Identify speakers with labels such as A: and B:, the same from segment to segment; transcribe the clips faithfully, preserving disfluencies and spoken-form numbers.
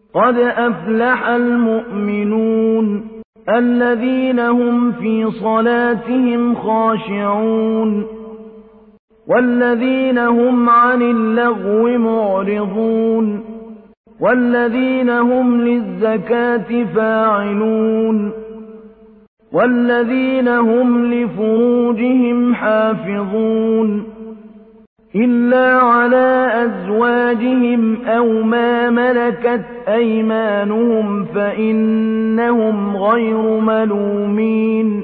A: قد أفلح المؤمنون الذين هم في صلاتهم خاشعون والذين هم عن اللغو معرضون والذين هم للزكاة فاعلون والذين هم لفروجهم حافظون إلا على أزواجهم أو ما ملكت أيمانهم فإنهم غير ملومين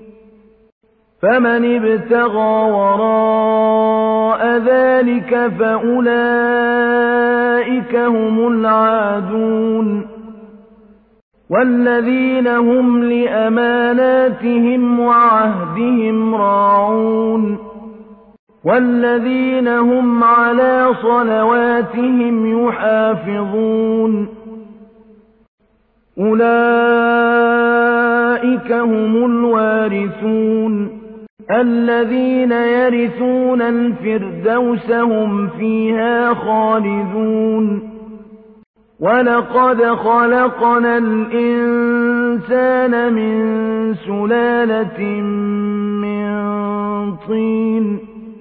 A: فمن ابتغى وراء ذلك فأولئك هم العادون والذين هم لأماناتهم وعهدهم راعون والذين هم على صلواتهم يحافظون أولئك هم الوارثون الذين يرثون الفردوس هم فيها خالدون ولقد خلقنا الإنسان من سلالة من طين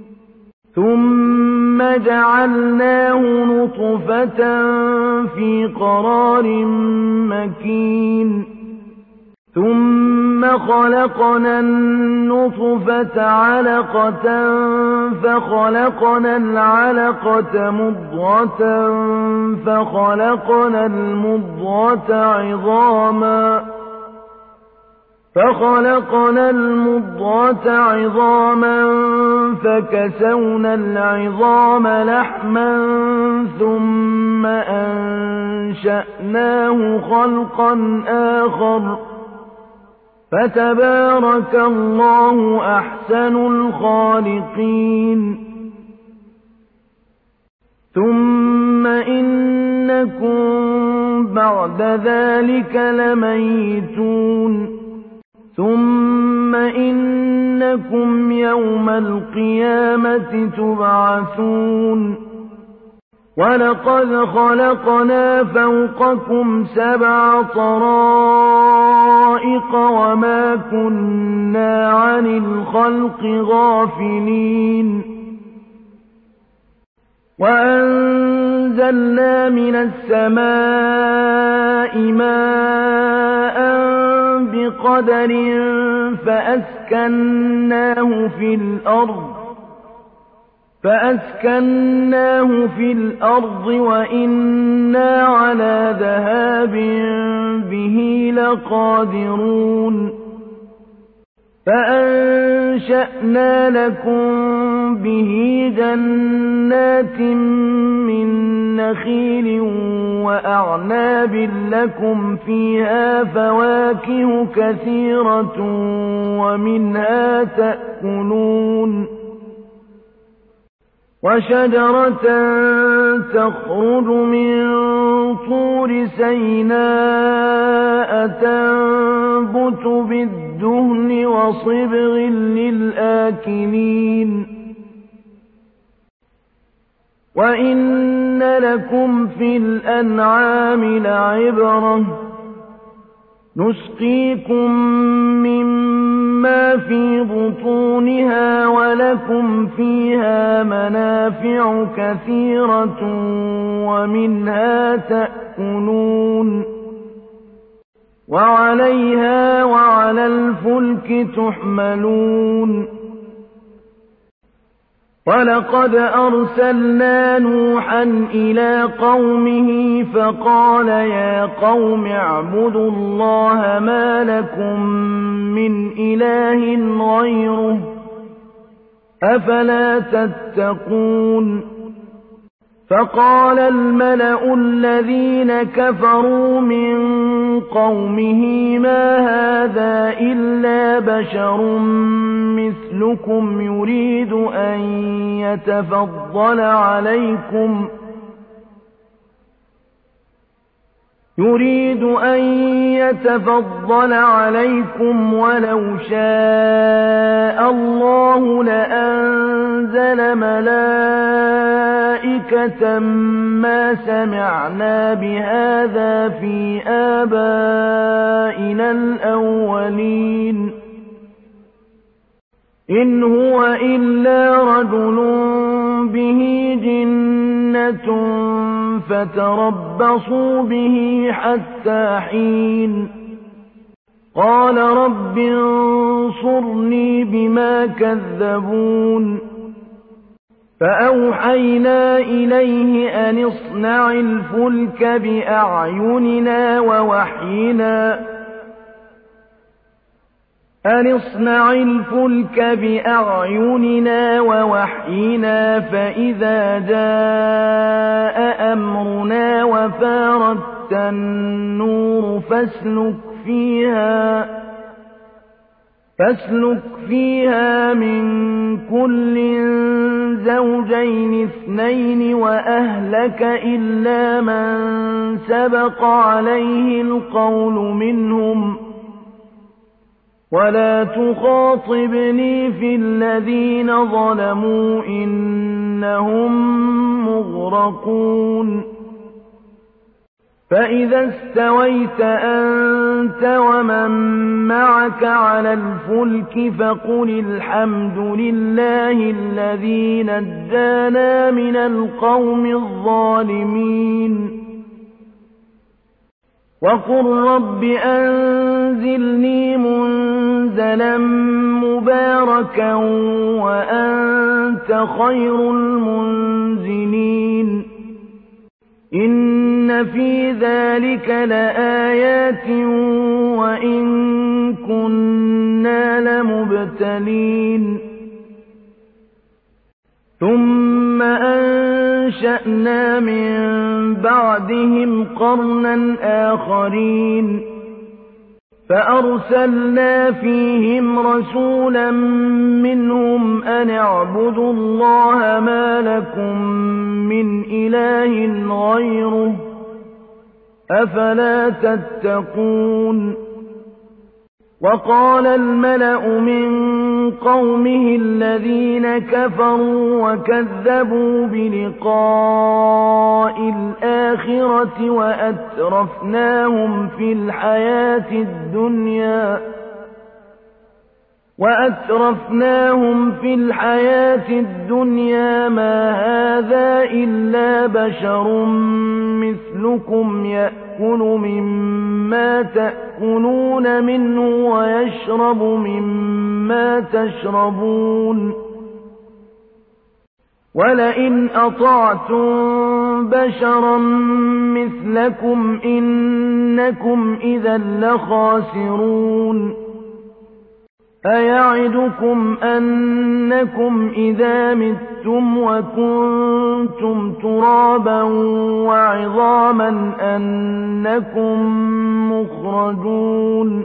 A: ثم جعلناه نطفة في قرار مكين ثم خلقنا النطفة علقة فخلقنا العلقة مضغة فخلقنا المضغة عظاما فخلقنا المضغة عظاما فكسونا العظام لحما ثم أنشأناه خلقا آخر فتبارك الله أحسن الخالقين ثم إنكم بعد ذلك لميتون ثم إنكم يوم القيامة تبعثون ولقد خلقنا فوقكم سبع طرائق وما كنا عن الخلق غافلين وأنزلنا من السماء ماء بقدر فأسكناه في الأرض فأسكناه في الأرض وإنا على ذهاب به لقادرون فأنشأنا لكم به جنات من نخيل وأعناب لكم فيها فواكه كثيرة ومنها تأكلون وشجرة تخرج من طور سيناء تنبت بالدهن وصبغ للآكلين وإن لكم في الأنعام لعبرة نسقيكم مما في بطونها ولكم فيها منافع كثيرة ومنها تأكلون وعليها وعلى الفلك تحملون ولقد أرسلنا نوحا إلى قومه فقال يا قوم اعبدوا الله ما لكم من إله غيره أفلا تتقون فقال الملأ الذين كفروا من قومه ما هذا إلا بشر مثلكم يريد أن يتفضل عليكم يريد أن يتفضل عليكم ولو شاء الله لأنزل ملائكة مَلَائِكَةً مَا سَمِعْنَا بِهَذَا فِي آبَائِنَا الْأَوَّلِينَ إِنْ هُوَ إِلَّا رَجُلٌ بِهِ جِنَّةٌ فَتَرَبَّصُوا بِهِ حَتَّىٰ حِينٍ قَالَ رَبِّ انصُرْنِي بِمَا كَذَّبُونِ فَأَوْحَيْنَا إِلَيْهِ أَنِ اصْنَعِ الْفُلْكَ بِأَعْيُنِنَا وَوَحْيِنَا أَنِ اصْنَعِ الْفُلْكَ بِأَعْيُنِنَا وَوَحْيِنَا فَإِذَا جَاءَ أَمْرُنَا وَفَارَتِ النُّورُ فَاسْلُكْ فِيهَا فَاسْلُكْ فِيهَا مِن كُلٍّ زَوْجَيْنِ اثْنَيْنِ وَأَهْلَكَ إِلَّا مَن سَبَقَ عَلَيْهِ الْقَوْلُ مِنْهُمْ وَلَا تُخَاطِبْنِي فِي الَّذِينَ ظَلَمُوا إِنَّهُم مُّغْرَقُونَ فَإِذَا اسْتَوَيْتَ أَنتَ وَمَن مَّعَكَ عَلَى الْفُلْكِ فَقُلِ الْحَمْدُ لِلَّهِ الَّذِي نَجَّانَا مِنَ الْقَوْمِ الظَّالِمِينَ وَقُل رَّبِّ أَنزِلْنِي مُنزَلًا مُّبَارَكًا وَأَنتَ خَيْرُ الْمُنزِلِينَ إِنَّ فِي ذَلِكَ لَآيَاتٍ وَإِن كُنَّا لَمُبْتَلِينَ ثُمَّ أَنشَأْنَا مِن بَعْدِهِمْ قَرْنًا آخَرِينَ فَأَرْسَلْنَا فِيهِمْ رَسُولًا مِّنْهُمْ أَنِ اعْبُدُوا اللَّهَ مَا لَكُم مِّنْ إِلَٰهٍ غَيْرُهُ ۖ أَفَلَا تَتَّقُونَ وَقَالَ الْمَلَأُ مِن قَوْمِهِ الَّذِينَ كَفَرُوا وَكَذَّبُوا بِلِقَاءِ الْآخِرَةِ وَأَتْرَفْنَاهُمْ فِي الْحَيَاةِ الدُّنْيَا وَأَتْرَفْنَاهُمْ فِي الْحَيَاةِ الدُّنْيَا مَا هَٰذَا إِلَّا بَشَرٌ مِّثْلُكُمْ يَأْكُلُ مِمَّا تَأْكُلُونَ مِنْهُ وَيَشْرَبُ مِمَّا تَشْرَبُونَ وَلَئِنْ أَطَعْتُم بَشَرًا مِّثْلَكُمْ إِنَّكُمْ إِذًا لَّخَاسِرُونَ أَيَعِدُكُمْ أَنَّكُمْ إِذَا مِتُّمْ وَكُنتُمْ تُرَابًا وَعِظَامًا أَنَّكُم مُّخْرَجُونَ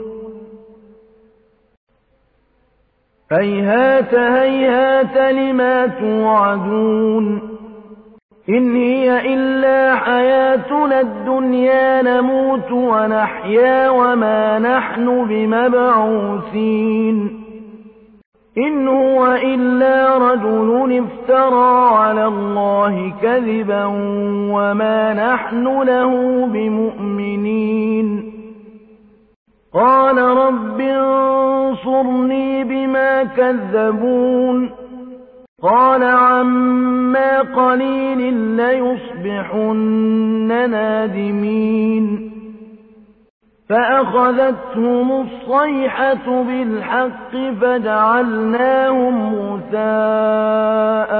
A: هَيْهَاتَ هَيْهَاتَ لِمَا تُوعَدُونَ إِنْ هِيَ إِلَّا حَيَاتُنَا الدُّنْيَا نَمُوتُ وَنَحْيَا وَمَا نَحْنُ بِمَبْعُوثِينَ إِنْ هُوَ إِلَّا رَجُلٌ افْتَرَىٰ عَلَى اللَّهِ كَذِبًا وَمَا نَحْنُ لَهُ بِمُؤْمِنِينَ قَالَ رَبِّ انصُرْنِي بِمَا كَذَّبُونِ قَالَ عَمَّا قَلِيلٍ لَّيُصْبِحُنَّ نَادِمِينَ فَأَخَذَتْهُمُ الصَّيْحَةُ بِالْحَقِّ فَجَعَلْنَاهُمْ غُثَاءً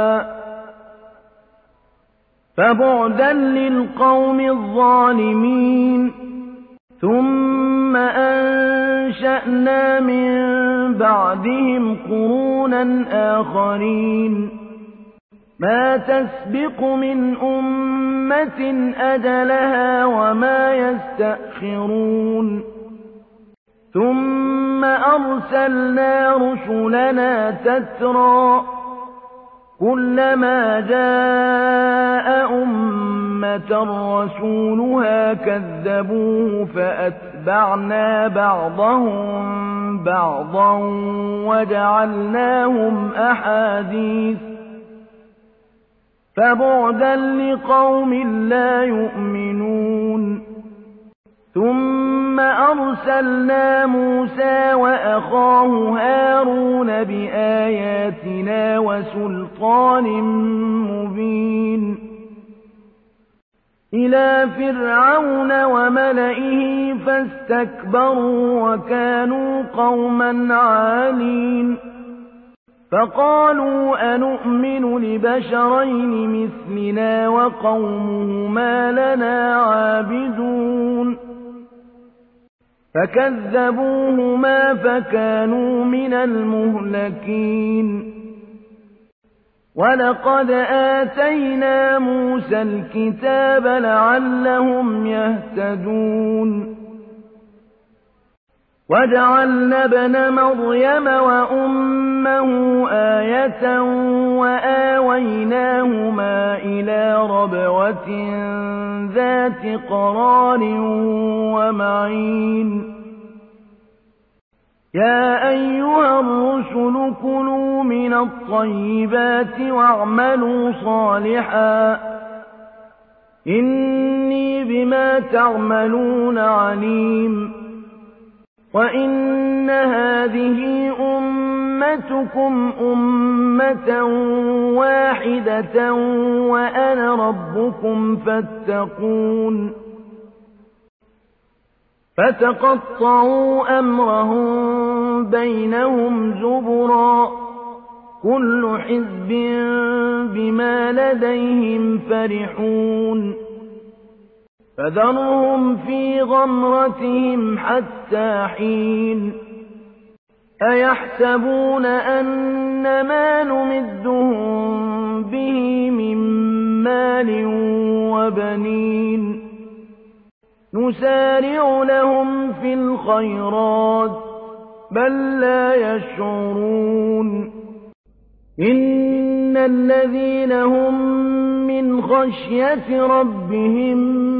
A: فَبُعْدًا لِّلْقَوْمِ الظَّالِمِينَ ثُمَّ أَنشَأْنَا مِن بَعْدِهِمْ قُرُونًا آخَرِينَ مَا تَسْبِقُ مِنْ أُمَّةٍ أَجَلَهَا وَمَا يَسْتَأْخِرُونَ ثُمَّ أَرْسَلْنَا رُسُلَنَا تَتْرَىٰ كُلَّمَا جَاءَ أُمَّةً رَّسُولُهَا كَذَّبُوهُ فَأَتْبَعْنَا بَعْضَهُم بَعْضًا وَجَعَلْنَاهُمْ أَحَادِيثَ فبعدا لقوم لا يؤمنون ثم أرسلنا موسى وأخاه هارون بآياتنا وسلطان مبين إلى فرعون وملئه فاستكبروا وكانوا قوما عالين فقالوا أنؤمن لبشرين مثلنا وقومهما لنا عابدون فكذبوهما فكانوا من المهلكين ولقد آتينا موسى الكتاب لعلهم يهتدون وجعلنا ابن مريم وأمه آية وآويناهما إلى ربوة ذات قرار ومعين يا أيها الرسل كلوا من الطيبات واعملوا صالحا إني بما تعملون عليم وإن هذه أمتكم أمة واحدة وأنا ربكم فاتقون فتقطعوا أمرهم بينهم زبرا كل حزب بما لديهم فرحون فذرهم في غمرتهم حتى حين أيحسبون أن ما نمدهم به من مال وبنين نسارع لهم في الخيرات بل لا يشعرون إن الذين هم من خشية ربهم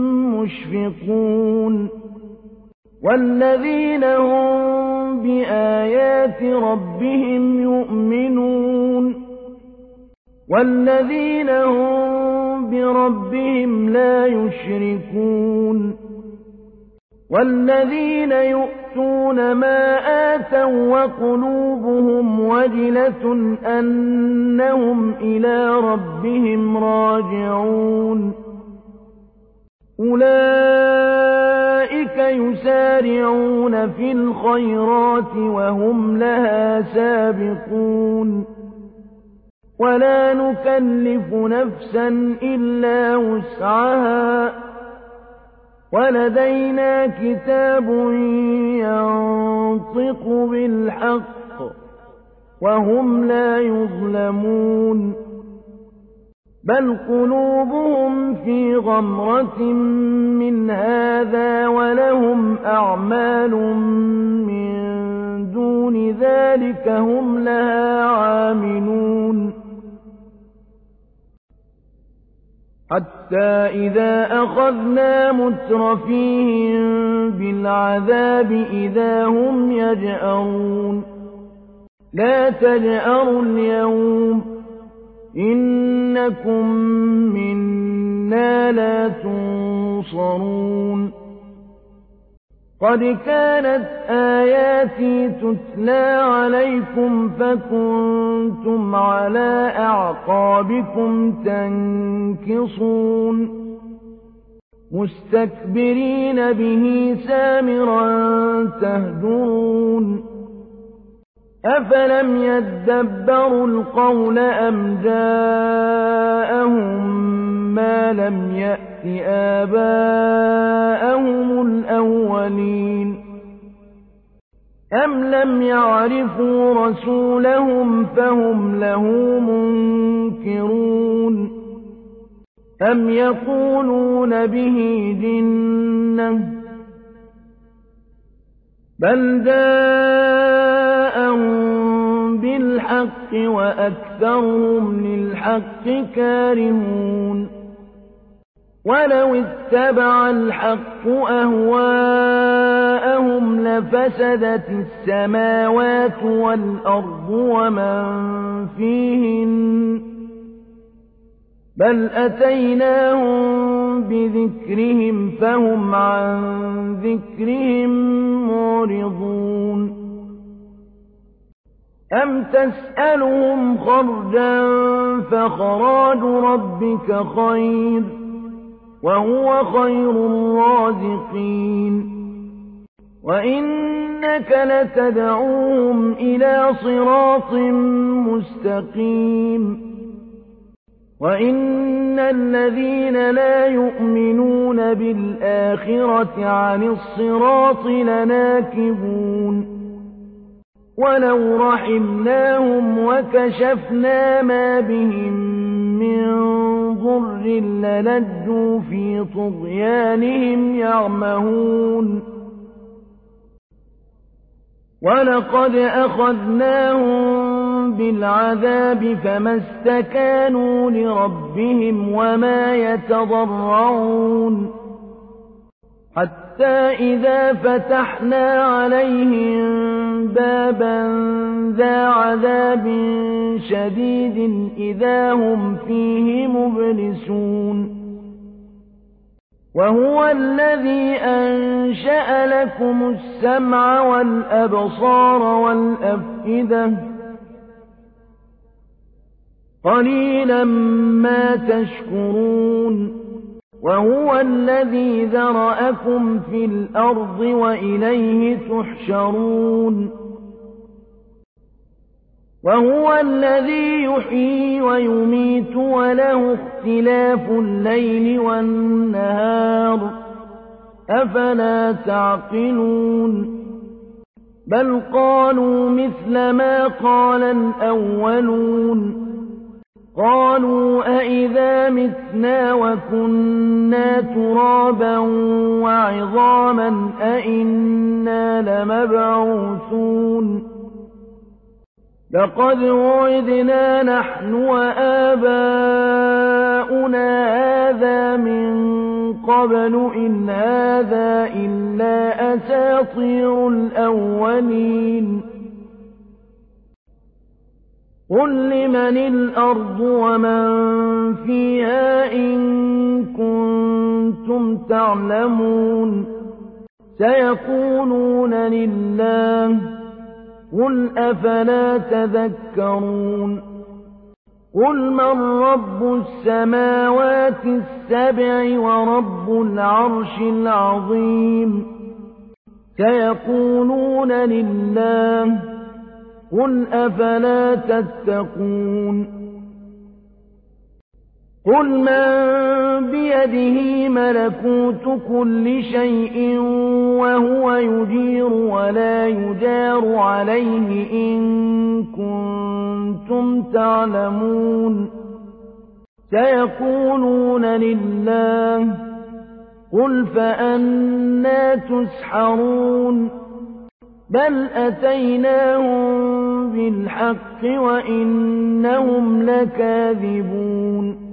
A: مشفقون والذين هم بآيات ربهم يؤمنون والذين هم بربهم لا يشركون والذين يؤتون ما آتوا وقلوبهم وجلة أنهم إلى ربهم راجعون أولئك يسارعون في الخيرات وهم لها سابقون ولا نكلف نفسا إلا وسعها ولدينا كتاب ينطق بالحق وهم لا يظلمون بل قلوبهم في غمرة من هذا ولهم أعمال من دون ذلك هم لها عاملون حتى إذا أخذنا مترفيهم بالعذاب إذا هم يجأرون لا تجأروا اليوم إنكم منا لا تنصرون قد كانت آياتي تتلى عليكم فكنتم على أعقابكم تنكصون مستكبرين به سامرا تهجرون أفلم يدبروا القول أم جاءهم ما لم يأت آباءهم الأولين أم لم يعرفوا رسولهم فهم له منكرون أم يقولون به جنة بل جاءهم بالحق وأكثرهم للحق كارهون ولو اتبع الحق أهواءهم لفسدت السماوات والأرض ومن فيهن بل أتيناهم بذكرهم فهم عن ذكرهم معرضون أم تسألهم خرجا فخراج ربك خير وهو خير الرازقين وإنك لتدعوهم إلى صراط مستقيم وإن الذين لا يؤمنون بالآخرة عن الصراط لناكبون ولو رحمناهم وكشفنا ما بهم من ضر للجوا في طغيانهم يعمهون ولقد أخذناهم بالعذاب فما استكانوا لربهم وما يتضرعون حتى إذا فتحنا عليهم بابا ذا عذاب شديد إذا هم فيه مبلسون وهو الذي أنشأ لكم السمع والأبصار والأفئدة قليلا ما تشكرون وهو الذي ذرأكم في الأرض وإليه تحشرون وهو الذي يحيي ويميت وله اختلاف الليل والنهار أفلا تعقلون بل قالوا مثل ما قال الأولون قالوا أئذا متنا وكنا ترابا وعظاما أئنا لمبعوثون لقد وعدنا نحن وآباؤنا هذا من قبل إن هذا إلا أساطير الأولين قل لمن الأرض ومن فيها إن كنتم تعلمون سيقولون لله قل أفلا تذكرون قل من رب السماوات السبع ورب العرش العظيم سيقولون لله قل أفلا تتقون قل من بيده ملكوت كل شيء وهو يجير ولا يجار عليه إن كنتم تعلمون سيقولون لله قل فأنى تسحرون بل أتيناهم بالحق وإنهم لكاذبون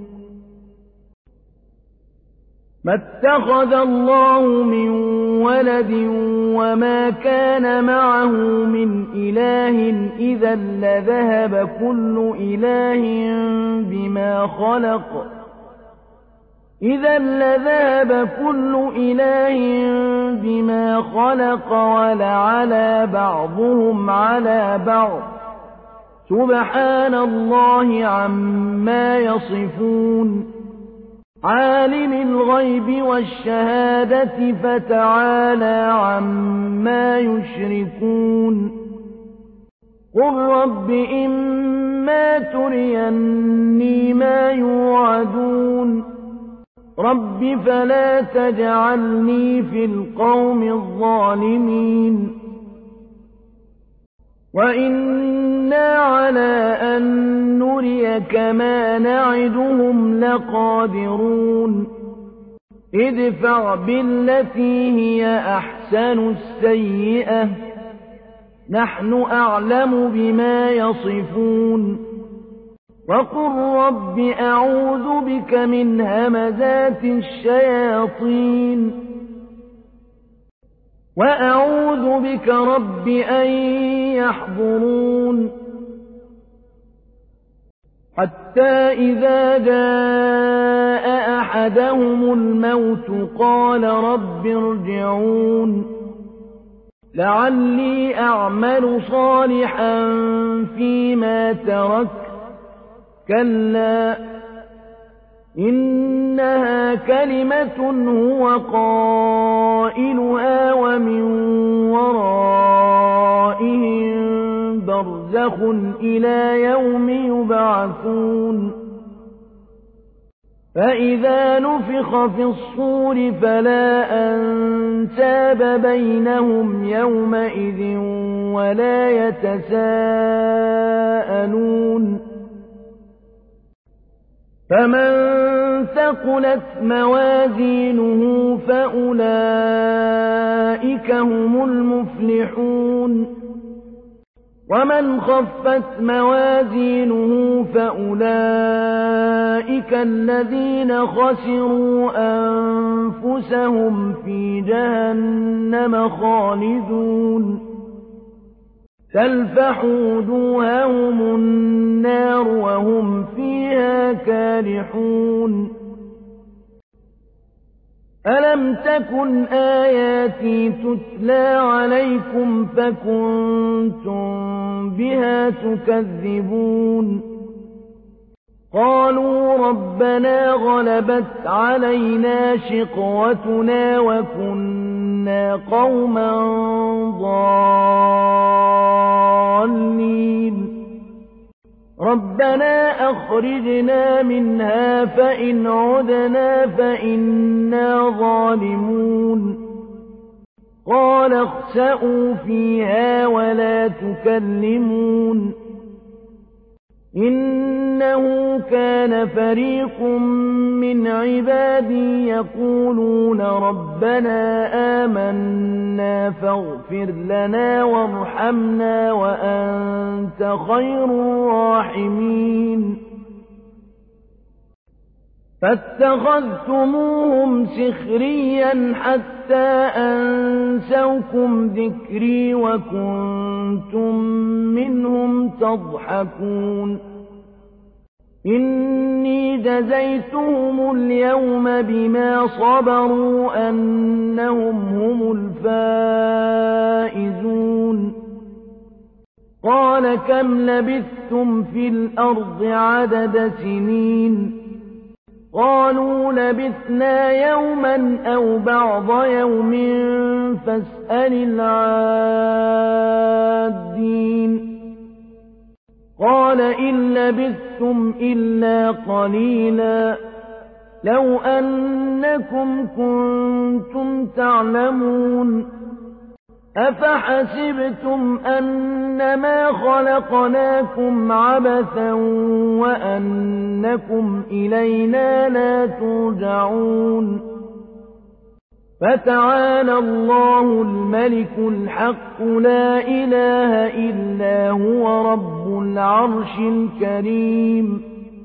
A: ما اتخذ الله من ولد وما كان معه من إله إذا لذهب كل إله بما خلق إذا لذهب كل إله بما خلق ولعلى بعضهم على بعض سبحان الله عما يصفون عالم الغيب والشهادة فتعالى عما يشركون قل رب إما تريني ما يوعدون رب فلا تجعلني في القوم الظالمين وإنا على أن نريك ما نعدهم لقادرون ادفع بالتي هي أحسن السيئة نحن أعلم بما يصفون وقل رب أعوذ بك من همزات الشياطين وأعوذ بك رب أن يحضرون حتى حتى إذا جاء أحدهم الموت قال رب ارجعون لعلي أعمل صالحا فيما تركت كلا إنها كلمة هو قائلها ومن ورائهم برزخ إلى يوم يبعثون فإذا نفخ في الصور فلا أنساب بينهم يومئذ ولا يتساءلون فمن ثقلت موازينه فأولئك هم المفلحون ومن خفت موازينه فأولئك الذين خسروا أنفسهم في جهنم خالدون تلفح وجوههم النار وهم فيها كالحون ألم تكن آياتي تتلى عليكم فكنتم بها تكذبون قالوا ربنا غلبت علينا شقوتنا وكنا قوما ضالين ربنا أخرجنا منها فإن عدنا فإنا ظالمون قال اخسئوا فيها ولا تكلمون إنه كان فريق من عبادي يقولون ربنا آمنا فاغفر لنا وارحمنا وأنت خير الراحمين فاتخذتموهم سخريا حتى أنسوكم ذكري وكنتم منهم تضحكون إني جزيتهم اليوم بما صبروا أنهم هم الفائزون قال كم لبثتم في الأرض عدد سنين قالوا لبثنا يوما أو بعض يوم فاسأل العادين قال إن لبثتم إلا قليلا لو أنكم كنتم تعلمون أفحسبتم أنما خلقناكم عبثا وأنكم إلينا لا ترجعون فتعالى الله الملك الحق لا إله إلا هو رب العرش الكريم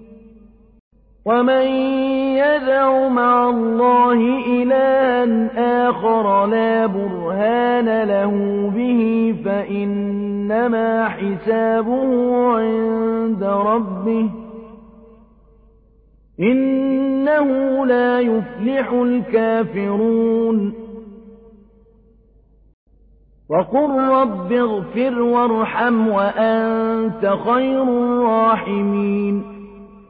A: ومن يدع مع الله إلها آخر لا برهان له به فإنما حسابه عند ربه إنه لا يفلح الكافرون وقل رب اغفر وارحم وأنت خير الراحمين